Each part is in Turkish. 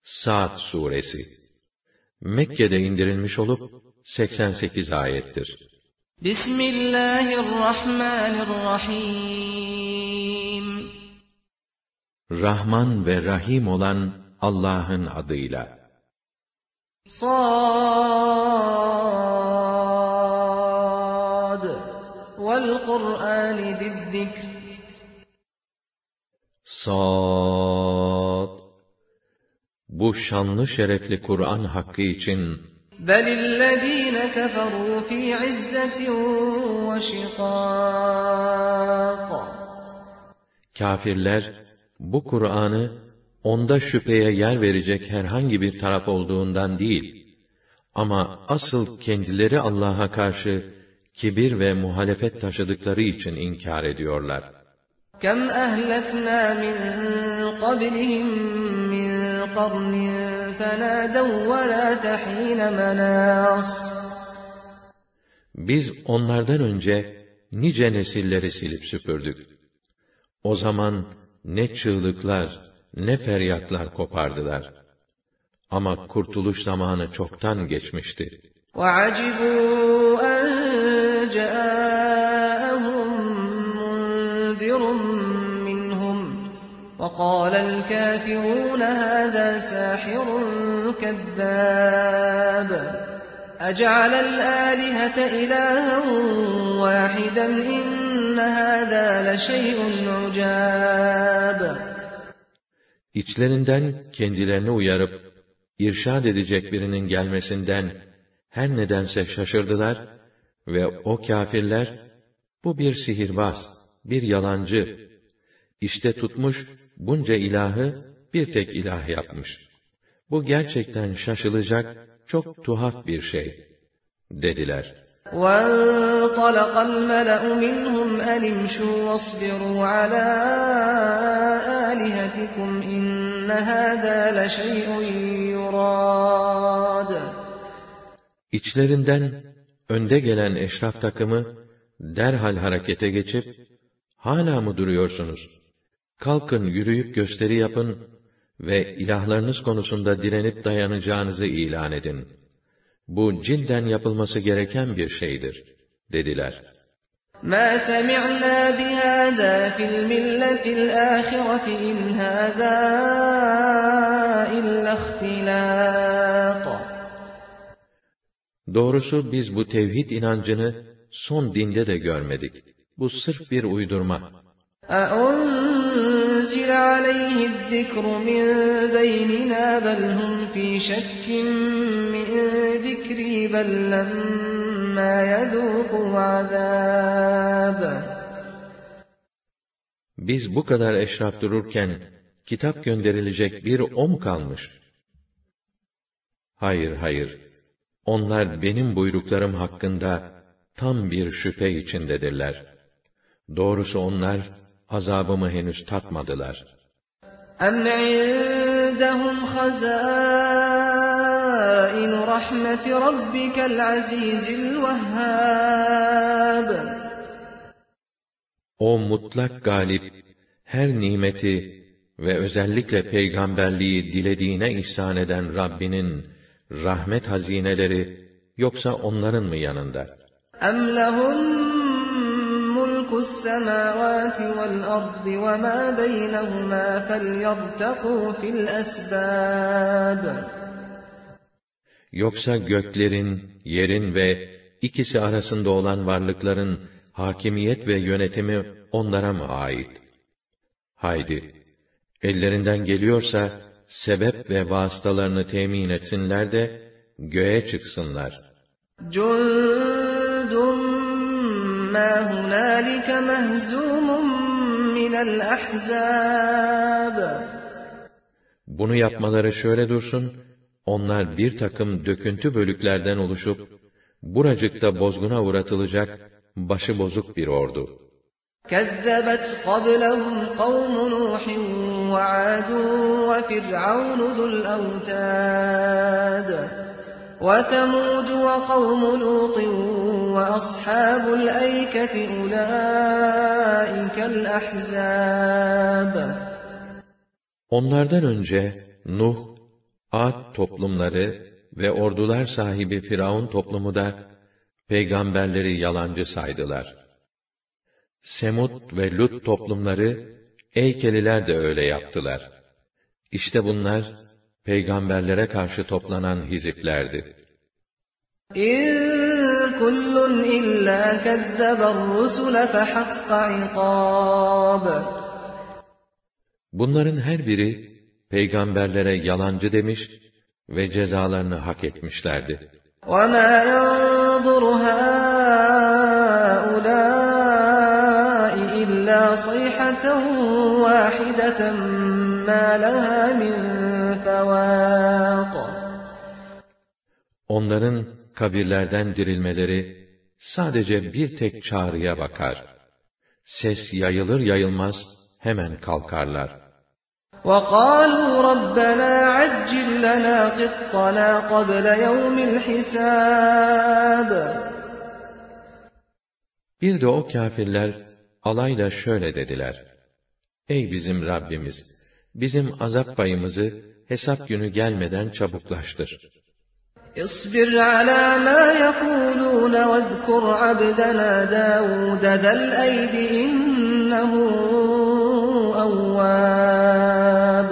Sa'd suresi Mekke'de indirilmiş olup 88 ayettir. Bismillahirrahmanirrahim. Rahman ve Rahim olan Allah'ın adıyla. Sad vel Kur'ani zizzikr. Sad. Bu şanlı şerefli Kur'an hakkı için Belillezîne keferû fî izzetin ve şikâk. Kâfirler bu Kur'an'ı onda şüpheye yer verecek herhangi bir taraf olduğundan değil, ama asıl kendileri Allah'a karşı kibir ve muhalefet taşıdıkları için inkar ediyorlar. Kem ehleknâ min qablihim min qarnin fenâdev ve lâ tehîne menâs. Biz onlardan önce nice nesilleri silip süpürdük. O zaman ne çığlıklar, ne feryatlar kopardılar. Ama kurtuluş zamanı çoktan geçmişti. وَعَجِبُوا أَنْ جَاءَهُمْ مُنْذِرٌ مِّنْهُمْ وَقَالَ الْكَافِرُونَ هَذَا سَاحِرٌ كَذَّابٌ أَجَعَلَ الْآلِهَةَ إِلَٰهًا وَاحِدًا إِنَّ هَذَا لَشَيْءٌ عُجَابٌ. İçlerinden kendilerini uyarıp irşad edecek birinin gelmesinden her nedense şaşırdılar ve o kâfirler, bu bir sihirbaz, bir yalancı, işte tutmuş bunca ilahı bir tek ilah yapmış. Bu gerçekten şaşılacak çok tuhaf bir şey, dediler. وَانْطَلَقَ الْمَلَأُ مِنْهُمْ أَنِ امْشُوا وَاصْبِرُوا عَلَى آلِهَتِكُمْ إِنَّ هَذَا لَشَيْءٌ يُرَادُ. İçlerinden önde gelen eşraf takımı derhal harekete geçip, hala mı duruyorsunuz? Kalkın, yürüyüp gösteri yapın ve ilahlarınız konusunda direnip dayanacağınızı ilan edin. Bu cidden yapılması gereken bir şeydir, dediler. مَا سَمِعْنَا بِهَذَا فِي الْمِلَّةِ الْآخِرَةِ إِنْ هَذَا إِلَّا اخْتِلَاقٌ. Doğrusu biz bu tevhid inancını son dinde de görmedik. Bu sırf bir uydurma. أَأُنْزِلَ عَلَيْهِ الذِّكْرُ مِنْ بَيْنِنَا بَلْ هُمْ فِي شَكٍّ مِنْ ذِكْرِي بَلْ لَمَّا يَذُوقُوا عَذَابِ. Biz bu kadar eşraf dururken kitap gönderilecek bir o mu kalmış? Hayır, hayır. Onlar benim buyruklarım hakkında tam bir şüphe içindedirler. Doğrusu onlar azabımı henüz tatmadılar. اَمْ عِنْدَهُمْ خَزَائِنُ رَحْمَةِ رَبِّكَ الْعَزِيزِ الْوَهَّابِ. O mutlak galip, her nimeti ve özellikle peygamberliği dilediğine ihsan eden Rabbinin rahmet hazineleri, yoksa onların mı yanında? اَمْ لَهُمْ مُلْكُ السَّمَاوَاتِ وَالْأَرْضِ وَمَا بَيْنَهُمَا فَلْيَرْتَقُوا فِي الْأَسْبَابِ. Yoksa göklerin, yerin ve ikisi arasında olan varlıkların hakimiyet ve yönetimi onlara mı ait? Haydi, ellerinden geliyorsa sebep ve vasıtalarını temin etsinler de göğe çıksınlar. جُنْدٌ مَا هُنَالِكَ مَهْزُومٌ مِنَ الْأَحْزَابِ. Bunu yapmaları şöyle dursun, onlar bir takım döküntü bölüklerden oluşup, buracıkta bozguna uğratılacak başıbozuk bir ordu. كَذَّبَتْ قَبْلَهُمْ قَوْمُ نُوحٍ وَعَادٌ وَفِرْعَوْنُ ذُو الْأَوْتَادِ وَثَمُودُ وَقَوْمُ لُوطٍ وَأَصْحَابُ الْأَيْكَةِ أُولَٰئِكَ الْأَحْزَابُ. Onlardan önce Nuh, Ad toplumları ve ordular sahibi Firavun toplumu da peygamberleri yalancı saydılar. Semud ve Lut toplumları, Eykeliler de öyle yaptılar. İşte bunlar, peygamberlere karşı toplanan hiziplerdi. İn kullun illa kezzeber rusule fehakka ikâb. Bunların her biri, peygamberlere yalancı demiş ve cezalarını hak etmişlerdi. وَمَا يَنْظُرُ هَؤُلَاءِ إِلَّا صَيْحَةً وَاحِدَةً مَا لَهَا مِنْ فَوَاقٍ. Onların kabirlerden dirilmeleri sadece bir tek çağrıya bakar. Ses yayılır yayılmaz hemen kalkarlar. وَقَالُوا رَبَّنَا عَجِّلْ لَنَا قِطَّنَا قَبْلَ يَوْمِ الْحِسَابِ. Bir de o kâfirler alayla şöyle dediler: Ey bizim Rabbimiz! Bizim azap payımızı hesap günü gelmeden çabuklaştır. اصْبِرْ عَلَى مَا يَقُولُونَ وَاذْكُرْ عَبْدَنَا دَاوُودَ ذَا الْأَيْدِ إِنَّهُ أَوَّابٌ.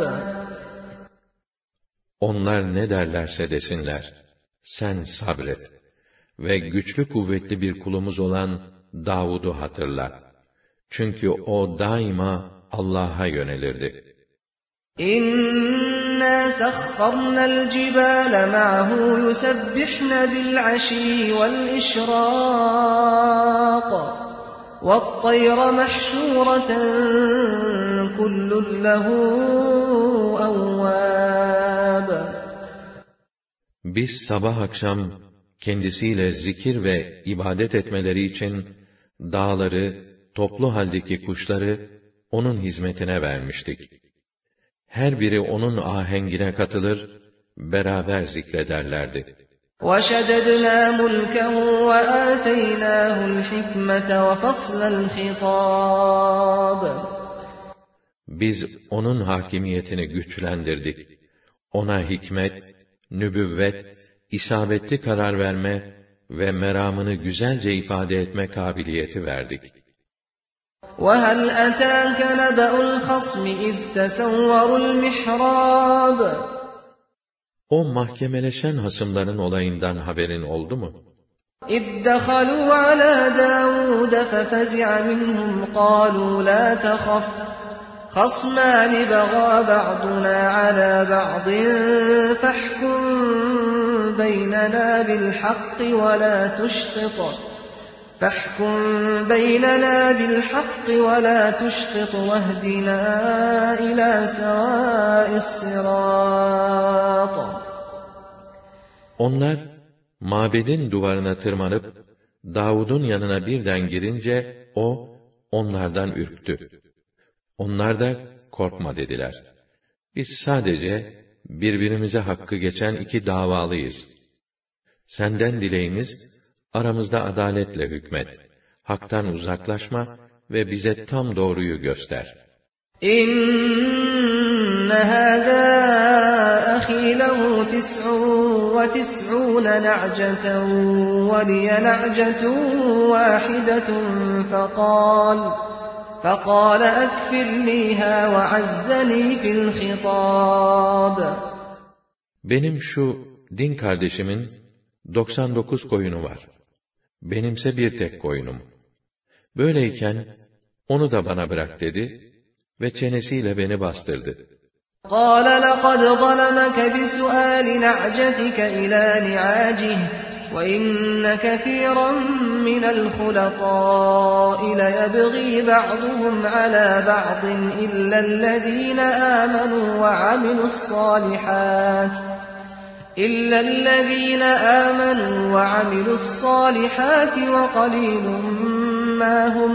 Onlar ne derlerse desinler, sen sabret ve güçlü kuvvetli bir kulumuz olan Davud'u hatırla. Çünkü o daima Allah'a yönelirdi. İnna sakharnal cibale ma'hu yusabbihna bil ashi vel işraq ve't-tayr mahshuratan kullun lehu awwab. Biz sabah akşam kendisiyle zikir ve ibadet etmeleri için dağları, toplu haldeki kuşları onun hizmetine vermiştik. Her biri onun ahengine katılır, beraber zikrederlerdi. وَشَدَدْنَا مُلْكَهُ وَآتَيْنَاهُ الْحِكْمَةَ وَفَصْلَ الْخِطَابِ. Biz onun hakimiyetini güçlendirdik. Ona hikmet, nübüvvet, isabetli karar verme ve meramını güzelce ifade etme kabiliyeti verdik. وَهَلْ أَتَاكَ نَبَأُ الْخَصْمِ إِذْ تَسَوَّرُوا الْمِحْرَابَ. O mahkemeleşen hasımların olayından haberin oldu mu? إِذْ دَخَلُوا عَلَى دَاوُودَ فَفَزِعَ مِنْهُمْ قَالُوا لَا تَخَفْ خَصْمَانِ بَغَى بَعْضُنَا عَلَى بَعْضٍ فَاحْكُمْ بَيْنَنَا بِالْحَقِّ وَلَا تُشْطِطْ وَاهْدِنَا إِلَى سَوَاءِ الصِّرَاطِ. Onlar, mabedin duvarına tırmanıp, Davud'un yanına birden girince, o, onlardan ürktü. Onlar da, korkma dediler. Biz sadece, birbirimize hakkı geçen iki davalıyız. Senden dileğimiz, aramızda adaletle hükmet, haktan uzaklaşma ve bize tam doğruyu göster. İnne hâzâ ahî lehu 99 na'ceten ve liye na'cetun vâhidetun فقال أكفلنيها وعزني في الخطاب. Benim şu din kardeşimin 99 koyunu var. Benimse bir tek koyunum. Böyleyken onu da bana bırak dedi ve çenesiyle beni bastırdı. قال لقد ظلمك بسؤال نعجتك إلى نعاجه وإن كثيرا من الخلطاء ليبغي بعضهم على بعض إلا الذين آمنوا وعملوا الصالحات وقليل ما هم.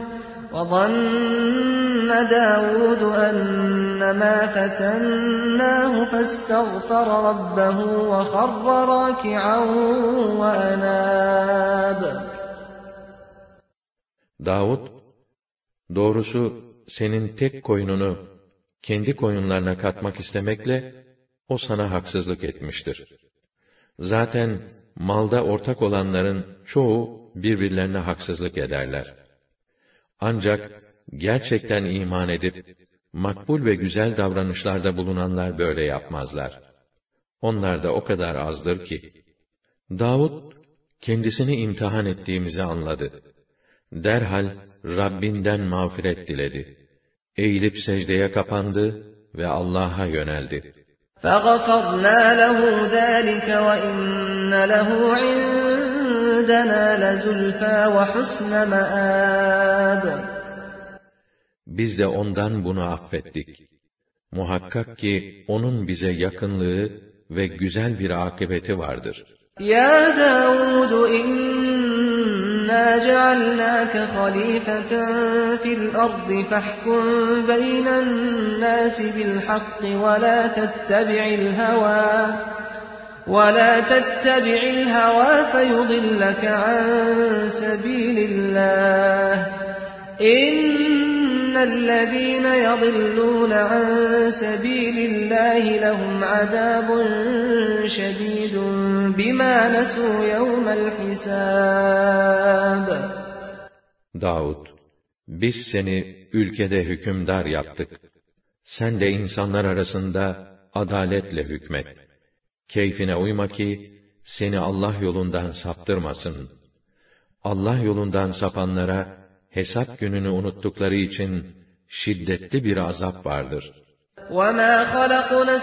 وظن داود أنما فتناه فاستغفر ربه وخر راكعا وأناب. Davud, doğrusu senin tek koyununu kendi koyunlarına katmak istemekle o sana haksızlık etmiştir. Zaten malda ortak olanların çoğu birbirlerine haksızlık ederler. Ancak gerçekten iman edip makbul ve güzel davranışlarda bulunanlar böyle yapmazlar. Onlar da o kadar azdır ki. Davud kendisini imtihan ettiğimizi anladı. Derhal Rabbinden mağfiret diledi. Eğilip secdeye kapandı ve Allah'a yöneldi. فَغَفَرْنَا لَهُ ذَٰلِكَ وَإِنَّ لَهُ عِندَنَا لَزُلْفَىٰ وَحُسْنَ مَآبٍ. Biz de ondan bunu affettik. Muhakkak ki onun bize yakınlığı ve güzel bir akıbeti vardır. يَا دَاوُودُ إِنَّا جَعَلْنَاكَ خَلِيفَةً فِي الْأَرْضِ فَاحْكُم بَيْنَ النَّاسِ بِالْحَقِّ وَلَا تَتَّبِعِ الْهَوَىٰ فَيُضِلَّكَ عَن سَبِيلِ اللَّهِ إِنَّ الَّذِينَ يَضِلُّونَ عَن سَبِيلِ اللَّهِ لَهُمْ عَذَابٌ شَدِيدٌ بِمَا نَسُوا يَوْمَ الْحِسَابِ. Davud, biz seni ülkede hükümdar yaptık. Sen de insanlar arasında adaletle hükmet. Keyfine uyma ki seni Allah yolundan saptırmasın. Allah yolundan sapanlara hesap gününü unuttukları için şiddetli bir azap vardır. وَمَا خَلَقْنَا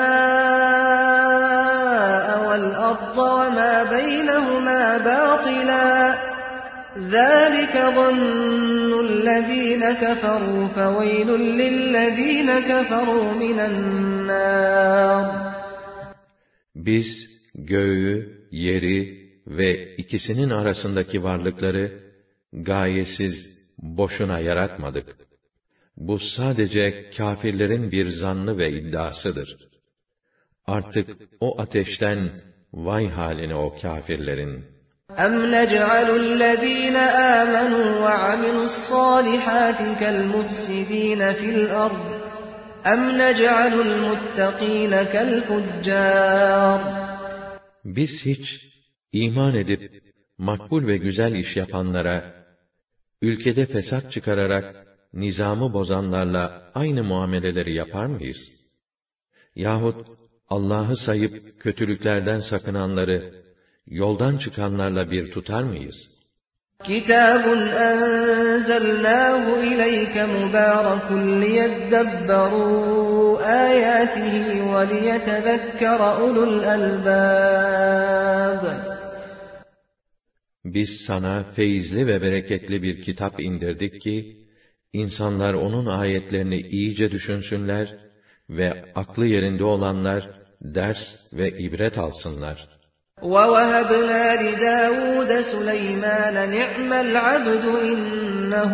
السَّمَاءَ وَالْأَرْضَ وَمَا بَيْنَهُمَا بَاطِلًا ذَٰلِكَ ظَنُّ الَّذ۪ينَ كَفَرُوا فَوَيْلٌ لِلَّذ۪ينَ كَفَرُوا مِنَ النَّارِ. Biz göğü, yeri ve ikisinin arasındaki varlıkları gayesiz, boşuna yaratmadık. Bu sadece kâfirlerin bir zannı ve iddiasıdır. Artık o ateşten vay haline o kâfirlerin. اَمْ نَجْعَلُ الَّذ۪ينَ آمَنُوا وَعَمِلُوا الصَّالِحَاتِ كَالْمُفْسِد۪ينَ فِي الْأَرْضِ اَمْ نَجْعَلُ الْمُتَّق۪ينَ كَالْفُجَّارِ. Biz hiç iman edip makbul ve güzel iş yapanlara, ülkede fesat çıkararak nizamı bozanlarla aynı muameleleri yapar mıyız? Yahut Allah'ı sayıp kötülüklerden sakınanları, yoldan çıkanlarla bir tutar mıyız? كِتَابٌ أَنزَلْنَاهُ إِلَيْكَ مُبَارَكٌ لِيَدَّبَّرُوا آيَاتِهِ وَلِيَتَذَكَّرَ أُولُو الْأَلْبَابِ. Biz sana feyizli ve bereketli bir kitap indirdik ki, insanlar onun ayetlerini iyice düşünsünler ve aklı yerinde olanlar ders ve ibret alsınlar. وَوَهَبْنَا لِدَاوُودَ سُلَيْمَانَ نِعْمَ الْعَبْدُ إِنَّهُ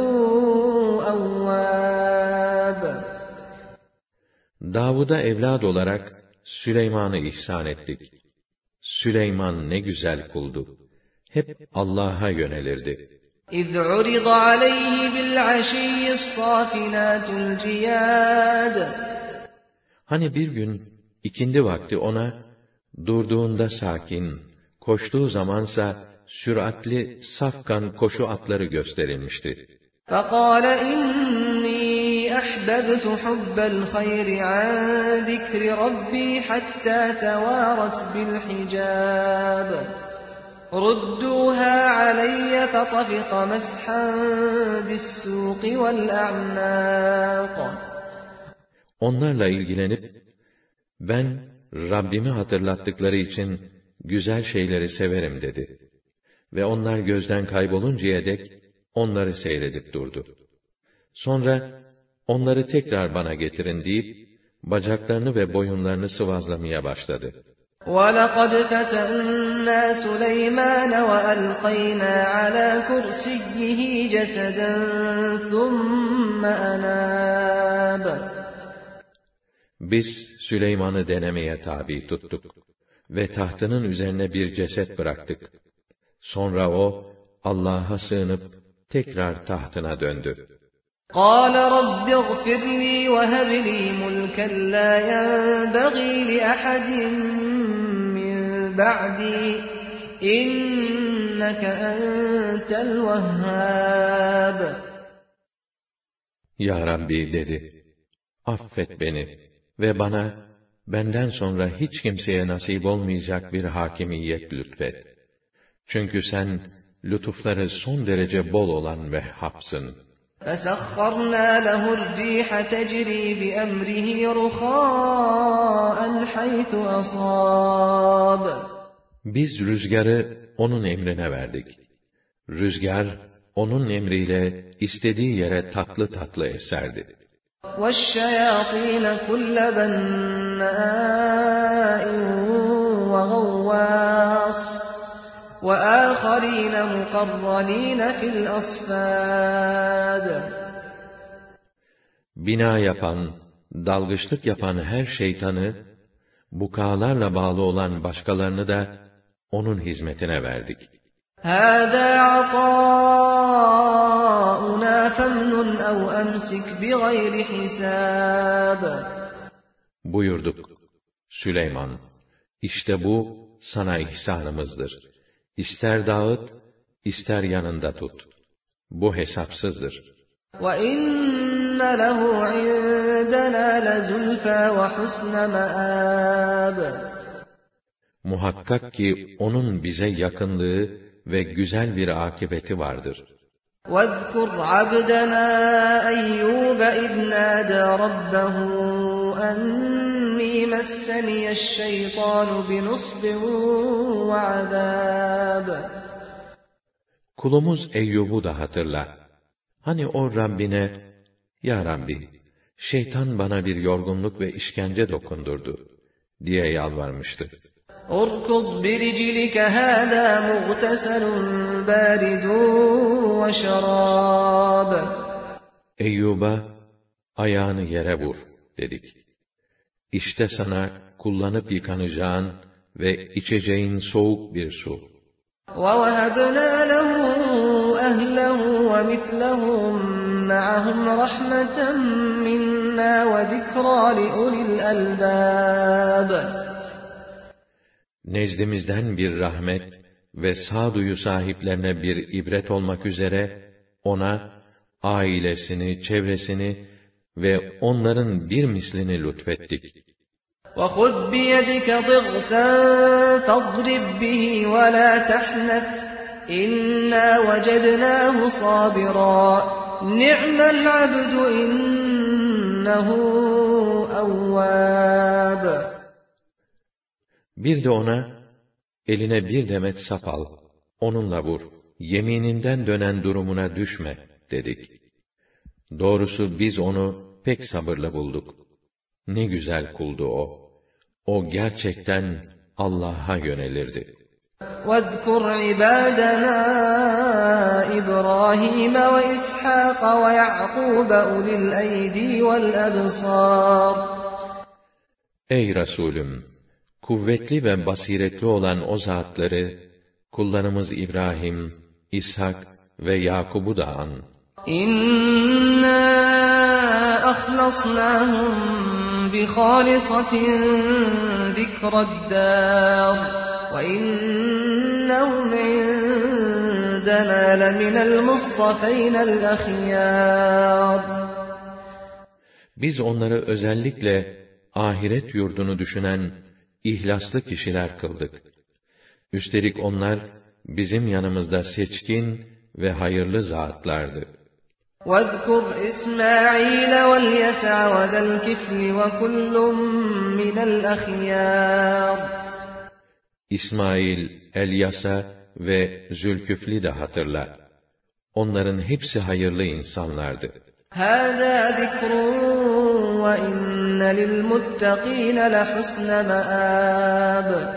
أَوَّابٌ. Davud'a evlad olarak Süleyman'ı ihsan ettik. Süleyman ne güzel kuldu. Hep Allah'a yönelirdi. اِذْ عُرِضَ عَلَيْهِ بِالْعَشِيِّ الصَّافِنَاتُ الْجِيَادُ. Hani bir gün ikindi vakti ona, durduğunda sakin, koştuğu zamansa süratli safkan koşu atları gösterilmişti. فَقَالَ إِنِّي أَحْبَبْتُ حُبَّ الْخَيْرِ عَنْ ذِكْرِ رَبِّي حَتَّى تَوَارَتْ بِالْحِجَابِ رُدُّوهَا عَلَيَّ فَطَفِقَ مَسْحًا بِالسُّوقِ وَالْأَعْنَاقِ. Onlarla ilgilenip, ben Rabbimi hatırlattıkları için güzel şeyleri severim dedi. Ve onlar gözden kayboluncaya dek onları seyredip durdu. Sonra onları tekrar bana getirin deyip bacaklarını ve boyunlarını sıvazlamaya başladı. وَلَقَدْ فَتَنَّا سُلَيْمَانَ وَأَلْقَيْنَا عَلَى كُرْسِيِّهِ جَسَدًا ثُمَّ أَنَابَ. Biz Süleyman'ı denemeye tabi tuttuk ve tahtının üzerine bir ceset bıraktık. Sonra o Allah'a sığınıp tekrar tahtına döndü. قال رب اغفر لي وهب لي ملكا لا ينبغي لأحد من بعدي إنك أنت الوهاب. Ya Rabbi dedi, affet beni ve bana benden sonra hiç kimseye nasip olmayacak bir hakimiyet lütfet. Çünkü sen lütufları son derece bol olan Vehhab'sın. فَسَخَّرْنَا لَهُ الرِّيحَ تَجْرِي بِأَمْرِهِ رُخَاءً حَيْثُ أَصَابَ. Biz rüzgarı onun emrine verdik. Rüzgar, onun emriyle istediği yere tatlı tatlı eserdi. وَالشَّيَاطِينَ كُلَّ بَنَّاءٍ وَغَوَّاصٍ وَآخَرِينَ مُقَرَّنِينَ فِي الْأَصْفَادِ. Bina yapan, dalgıçlık yapan her şeytanı, bukalarla bağlı olan başkalarını da onun hizmetine verdik. هَذَا عَطَاؤُنَا فَامْنُنْ أَوْ أَمْسِكْ بِغَيْرِ حِسَابٍ. Buyurduk, Süleyman, işte bu sana ihsanımızdır. İster dağıt, ister yanında tut. Bu hesapsızdır. وَإِنَّ لَهُ عِندَنَا لَزُلْفَى وَحُسْنَ مَآبٍ. Muhakkak ki onun bize yakınlığı ve güzel bir akıbeti vardır. وَاذْكُرْ عَبْدَنَا أَيُّوبَ إِذْ نَادَى رَبَّهُ أَنِّي مَسَّنِيَ الشَّيْطَانُ بِنُصْبٍ وَعَذَابٍ. Kulumuz Eyyub'u da hatırla. Hani o Rabbine, Ya Rabbi, şeytan bana bir yorgunluk ve işkence dokundurdu diye yalvarmıştı. اُرْكُضْ بِرِجِلِكَ هَذَا مُغْتَسَلٌ بَارِدٌ وَشَرَابٌ. Eyyub'a, ayağını yere vur dedik. İşte sana kullanıp yıkanacağın ve içeceğin soğuk bir su. وَوَهَبْنَا لَهُ أَهْلَهُ وَمِثْلَهُمْ مَعَهُمْ رَحْمَةً مِنَّا وَذِكْرَى لِأُولِي الْأَلْبَابِ. Nezdimizden bir rahmet ve sağduyu sahiplerine bir ibret olmak üzere ona ailesini, çevresini ve onların bir mislini lütfettik. وَخُذْ بِيَدِكَ ضِغْثًا فَاضْرِبْ بِهِ وَلَا تَحْنَثْ إِنَّا وَجَدْنَاهُ صَابِرًا نِعْمَ الْعَبْدُ إِنَّهُ أَوَّابٌ. Bir de ona, eline bir demet sap al, onunla vur, yemininden dönen durumuna düşme, dedik. Doğrusu biz onu pek sabırlı bulduk. Ne güzel kuldu o. O gerçekten Allah'a yönelirdi. وَاذْكُرْ عِبَادَنَا إِبْرَاهِيمَ وَإِسْحَاقَ وَيَعْقُوبَ أُولِي الْأَيْدِي وَالْأَبْصَارِ. Ey Resulüm! Kuvvetli ve basiretli olan o zatları, kullarımız İbrahim, İshak ve Yakub'u da an. İnna ahlasnahum bi khalisatin zikrad-dar ve innahum indana leminel mustafaynel ahyar. Biz onları özellikle ahiret yurdunu düşünen İhlaslı kişiler kıldık. Üstelik onlar bizim yanımızda seçkin ve hayırlı zatlardı. وَاذْكُرْ إِسْمَاعِيلَ وَالْيَسَعَ وَذَا الْكِفْلِ وَكُلٌّ مِّنَ الْأَخْيَارِ. İsmail, Elyasa ve Zülküfl'i de hatırla. Onların hepsi hayırlı insanlardı. هَذَا ذِكْرٌ وَإِنَّ لِلْمُتَّقِينَ لَحُسْنَ مَآبٍ.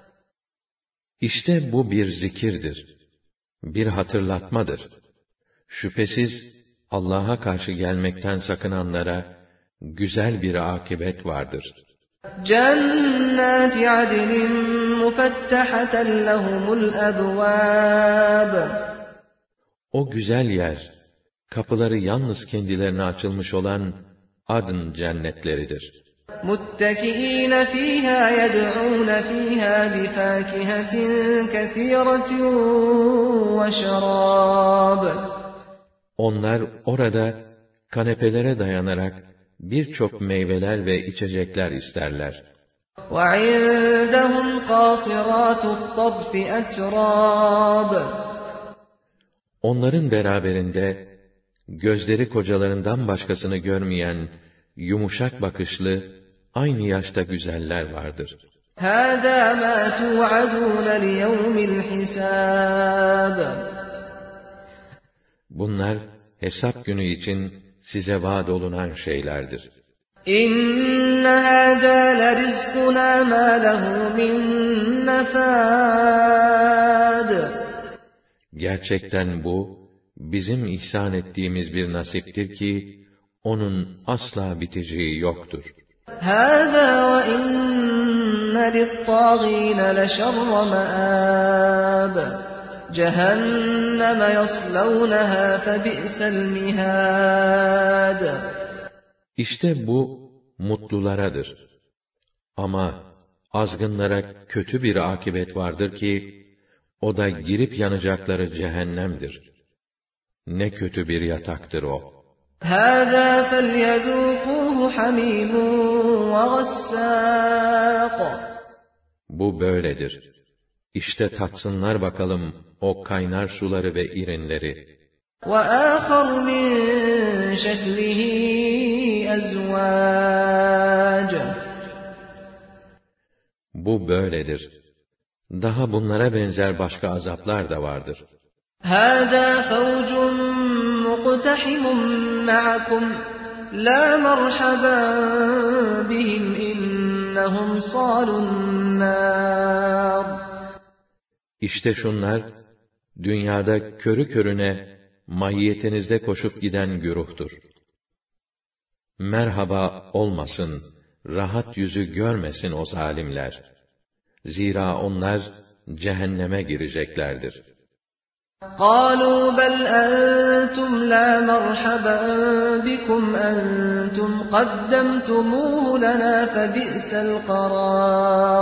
İşte bu bir zikirdir, bir hatırlatmadır. Şüphesiz Allah'a karşı gelmekten sakınanlara güzel bir akibet vardır. جَنَّاتِ عَدْنٍ مُفَتَّحَةً لَهُمُ الْأَبْوَابُ. O güzel yer, kapıları yalnız kendilerine açılmış olan Adn cennetleridir. مُتَّكِئِينَ فِيهَا يَدْعُونَ فِيهَا بِفَاكِهَةٍ كَثِيرَةٍ وَشَرَابٍ. Onlar orada kanepelere dayanarak birçok meyveler ve içecekler isterler. وَعِندَهُمْ قَاصِرَاتُ الطَّرْفِ أَتْرَابٌ. Onların beraberinde gözleri kocalarından başkasını görmeyen yumuşak bakışlı, aynı yaşta güzeller vardır. هَذَا مَا تُوعَدُونَ لِيَوْمِ الْحِسَابِ. Bunlar hesap günü için size vaat olunan şeylerdir. إِنَّ هَذَا لَرِزْقُنَا مَا لَهُ مِنْ نَفَادٍ. Gerçekten bu, bizim ihsan ettiğimiz bir nasiptir ki, onun asla biteceği yoktur. هَذَا وَإِنَّ لِلطَّاغِينَ لَشَرَّ مَآبٍ. جَهَنَّمَ يَصْلَوْنَهَا فَبِئْسَ الْمِهَادُ. İşte bu, mutlularadır. Ama, azgınlara kötü bir akibet vardır ki, o da girip yanacakları cehennemdir. Ne kötü bir yataktır o. هَذَا فَلْيَذُوقُوهُ حَمِيمٌ وَغَسَّاقٌ. Bu böyledir. İşte tatsınlar bakalım o kaynar suları ve irinleri. وَآخَرُ مِنْ شَكْلِهِ أَزْوَاجٌ. Bu böyledir. Daha bunlara benzer başka azaplar da vardır. هَذَا فَوْجٌ مُقْتَحِمٌ مَعَكُمْ لَا مَرْحَبًا بِهِمْ إِنَّهُمْ صَالُو النَّارِ. İşte şunlar, dünyada körü körüne mahiyetinizde koşup giden güruhtur. Merhaba olmasın, rahat yüzü görmesin o zalimler. Zira onlar cehenneme gireceklerdir. قَالُوا بَلْ أَنْتُمْ لَا مَرْحَبًا بِكُمْ أَنْتُمْ قَدَّمْتُمُوهُ لَنَا فَبِئْسَ الْقَرَارُ.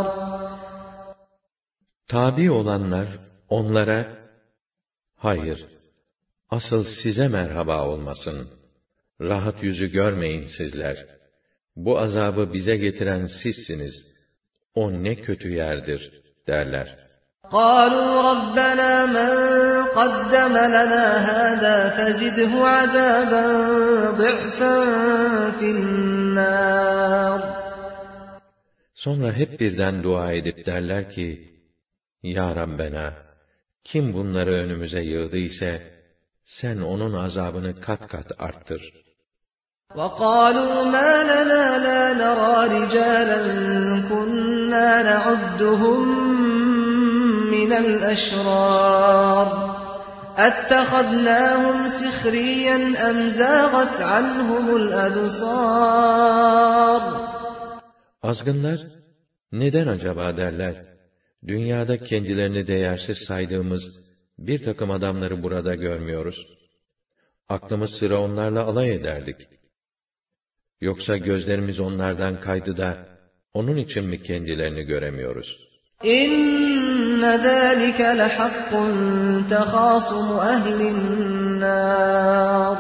Tabi olanlar onlara, hayır, asıl size merhaba olmasın, rahat yüzü görmeyin sizler. Bu azabı bize getiren sizsiniz, o ne kötü yerdir, derler. قَالُوا رَبَّنَا مَنْ قَدَّمَ لَنَا هَذَا فَزِدْهُ عَذَابًا ضِعْفًا فِي النَّارِ. Sonra hep birden dua edip derler ki, Ya Rabbena, kim bunları önümüze yığdı ise, sen onun azabını kat kat arttır. وَقَالُوا مَا لَنَا لَا نَرَى رِجَالًا كُنَّا نَعُدُّهُمْ مِنَ الْأَشْرَارِ أَتَّخَذْنَاهُمْ سِخْرِيًّا أَمْ زَاغَتْ عَنْهُمُ الْأَبْصَارُ. Azgınlar, neden acaba derler, dünyada kendilerini değersiz saydığımız bir takım adamları burada görmüyoruz. Aklımız sıra onlarla alay ederdik. Yoksa gözlerimiz onlardan kaydı da, onun için mi kendilerini göremiyoruz? İnne zâlike lehakkun tehâsumu ehlinnâr.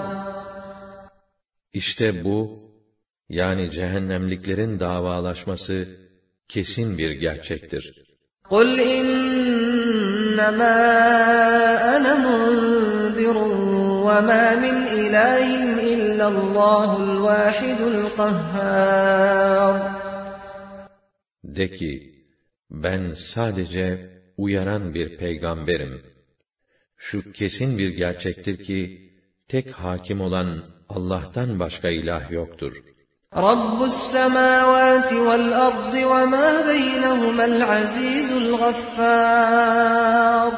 İşte bu, yani cehennemliklerin davalaşması, kesin bir gerçektir. قُلْ إِنَّمَا أَنَا مُنذِرٌ وَمَا مِنْ إِلَٰهٍ إِلَّا اللّٰهُ الْوَاحِدُ الْقَهَّارُ. De ki, ben sadece uyaran bir peygamberim. Şu kesin bir gerçektir ki, tek hakim olan Allah'tan başka ilah yoktur. رَبُّ السَّمَاوَاتِ وَالْأَرْضِ وَمَا بَيْنَهُمَا الْعَزِيزُ الْغَفَّارُ.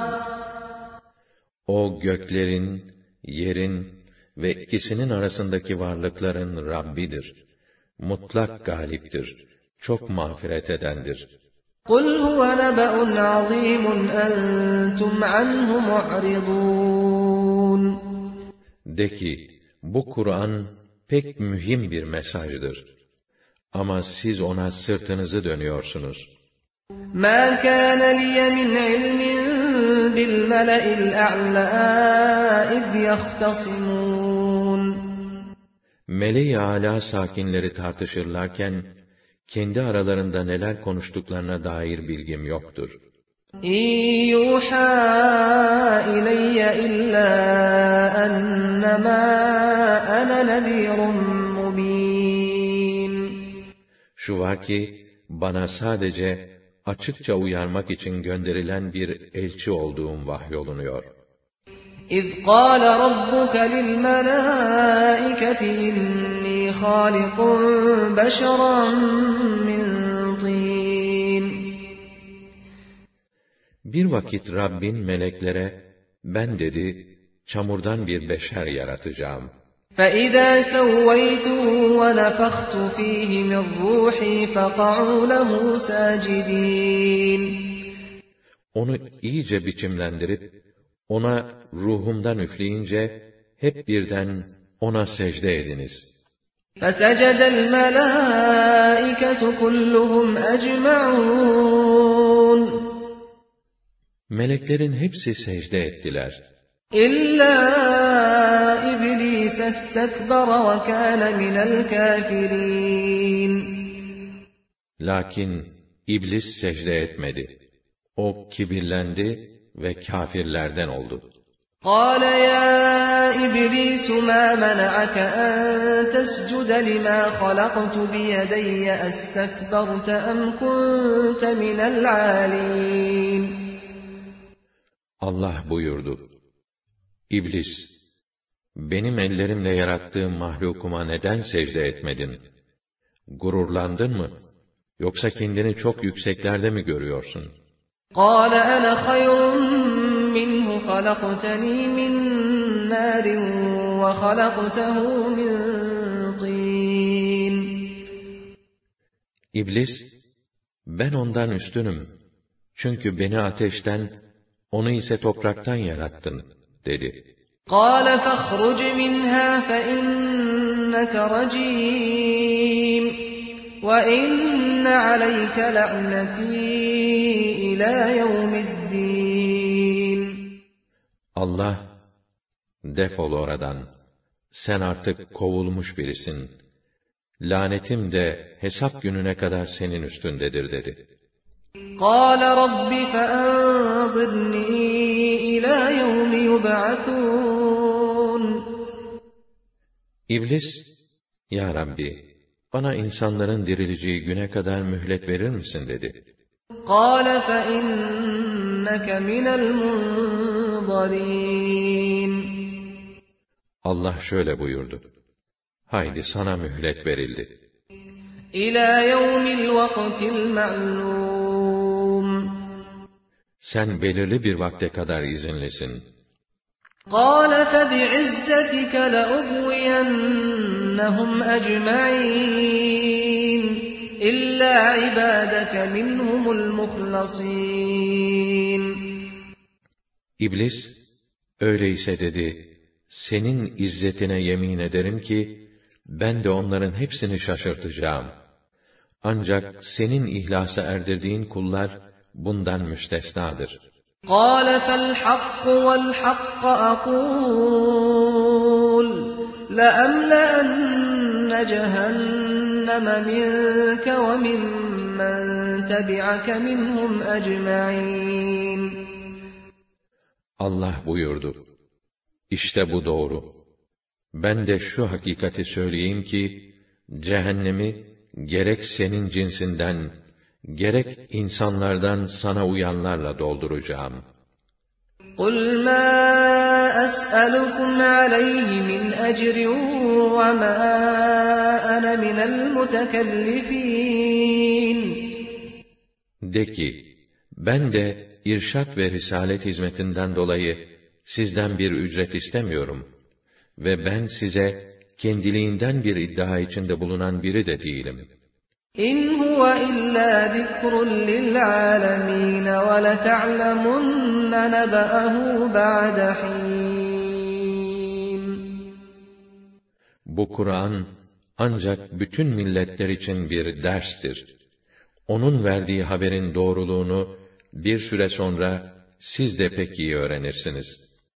O göklerin, yerin ve ikisinin arasındaki varlıkların Rabbidir. Mutlak galiptir. Çok mağfiret edendir. قُلْ هُوَ نَبَأٌ عَظِيمٌ أَنْتُمْ عَنْهُ مُعْرِضُونَ. De ki, bu Kur'an pek mühim bir mesajdır. Ama siz ona sırtınızı dönüyorsunuz. مَا كَانَ لِيَ مِنْ عِلْمٍ بِالْمَلَإِ الْأَعْلَى إِذْ يَخْتَصِمُونَ Meleği âlâ sakinleri tartışırlarken, kendi aralarında neler konuştuklarına dair bilgim yoktur. يُوحَى إِلَيَّ إِلَّا أَنَّمَا أَنَا نَذِيرٌ مُبِينٌ Şu var ki, bana sadece açıkça uyarmak için gönderilen bir elçi olduğum vahyolunuyor. إِذْ قَالَ رَبُّكَ لِلْمَلَائِكَةِ إِنِّي خَالِقٌ بَشَرًا مِّن طِينٍ Bir vakit Rabbin meleklere, ben dedi, çamurdan bir beşer yaratacağım. فَإِذَا سَوَّيْتُهُ وَنَفَخْتُ فِيهِ مِنْ رُوحِي فَقَعُوا لَهُ سَاجِدِينَ Onu iyice biçimlendirip, ona ruhumdan üfleyince, hep birden ona secde ediniz. فَسَجَدَ الْمَلَائِكَةُ كُلُّهُمْ أَجْمَعُونَ Meleklerin hepsi secde ettiler. إِلَّا إِبْلِيسَ اسْتَكْبَرَ وَكَانَ مِنَ الْكَافِرِينَ Lakin iblis secde etmedi. O kibirlendi ve kâfirlerden oldu. قَالَ يَا إِبْلِيسُ مَا مَنَعَكَ أَن تَسْجُدَ لِمَا خَلَقْتُ بِيَدَيَّ أَسْتَكْبَرْتَ أَمْ كُنتَ مِنَ الْعَالِينَ Allah buyurdu. İblis, benim ellerimle yarattığım mahlukuma neden secde etmedin? Gururlandın mı? Yoksa kendini çok yükseklerde mi görüyorsun? قَالَ أَنَا خَيْرٌ مِّنْهُ خَلَقْتَنِي مِنْ نَارٍ وَخَلَقْتَهُ مِنْ طِينٍ İblis, ben ondan üstünüm. Çünkü beni ateşten, onu ise topraktan yarattın, dedi. قَالَ فَاخْرُجْ مِنْهَا فَإِنَّكَ رَجِيمٌ وَإِنَّ عَلَيْكَ لَعْنَتِي إِلَى يَوْمِ الدِّينِ Allah, defol oradan, sen artık kovulmuş birisin. Lanetim de hesap gününe kadar senin üstündedir, dedi. قَالَ رَبِّ فَأَنظِرْنِي إِلَى يَوْمِ يُبْعَثُونَ İblis, Ya Rabbi, bana insanların dirileceği güne kadar mühlet verir misin, dedi. قَالَ فَإِنَّكَ مِنَ الْمُنظَرِينَ Allah şöyle buyurdu. Haydi sana mühlet verildi. إِلَى يَوْمِ الْوَقْتِ الْمَعْلُومِ Sen belirli bir vakte kadar izinlisin. قَالَ فَبِعِزَّتِكَ لَأُغْوِيَنَّهُمْ أَجْمَعِينَ إِلَّا عِبَادَكَ مِنْهُمُ الْمُخْلَصِينَ İblis, öyleyse dedi, senin izzetine yemin ederim ki, ben de onların hepsini şaşırtacağım. Ancak senin ihlasa erdirdiğin kullar, bundan müstesnadır. قَالَ فَالْحَقُّ وَالْحَقَّ أَقُولُ لَأَمْلَأَنَّ جَهَنَّمَ مِنْكَ وَمِمَّنْ تَبِعَكَ مِنْهُمْ أَجْمَعِينَ Allah buyurdu. İşte bu doğru. Ben de şu hakikati söyleyeyim ki, cehennemi gerek senin cinsinden, gerek insanlardan sana uyanlarla dolduracağım. قُلْ مَا أَسْأَلُكُمْ عَلَيْهِ مِنْ أَجْرٍ وَمَا أَنَا مِنَ الْمُتَكَلِّفِينَ De ki, ben de irşad ve risalet hizmetinden dolayı sizden bir ücret istemiyorum ve ben size kendiliğinden bir iddia içinde bulunan biri de değilim. إِنْ هُوَ إِلَّا ذِكْرٌ لِلْعَالَمِينَ وَلَتَعْلَمُنَّ نَبَأَهُ بَعْدَ حِينٍ Bu Kur'an ancak bütün milletler için bir derstir. Onun verdiği haberin doğruluğunu bir süre sonra siz de pek iyi öğrenirsiniz.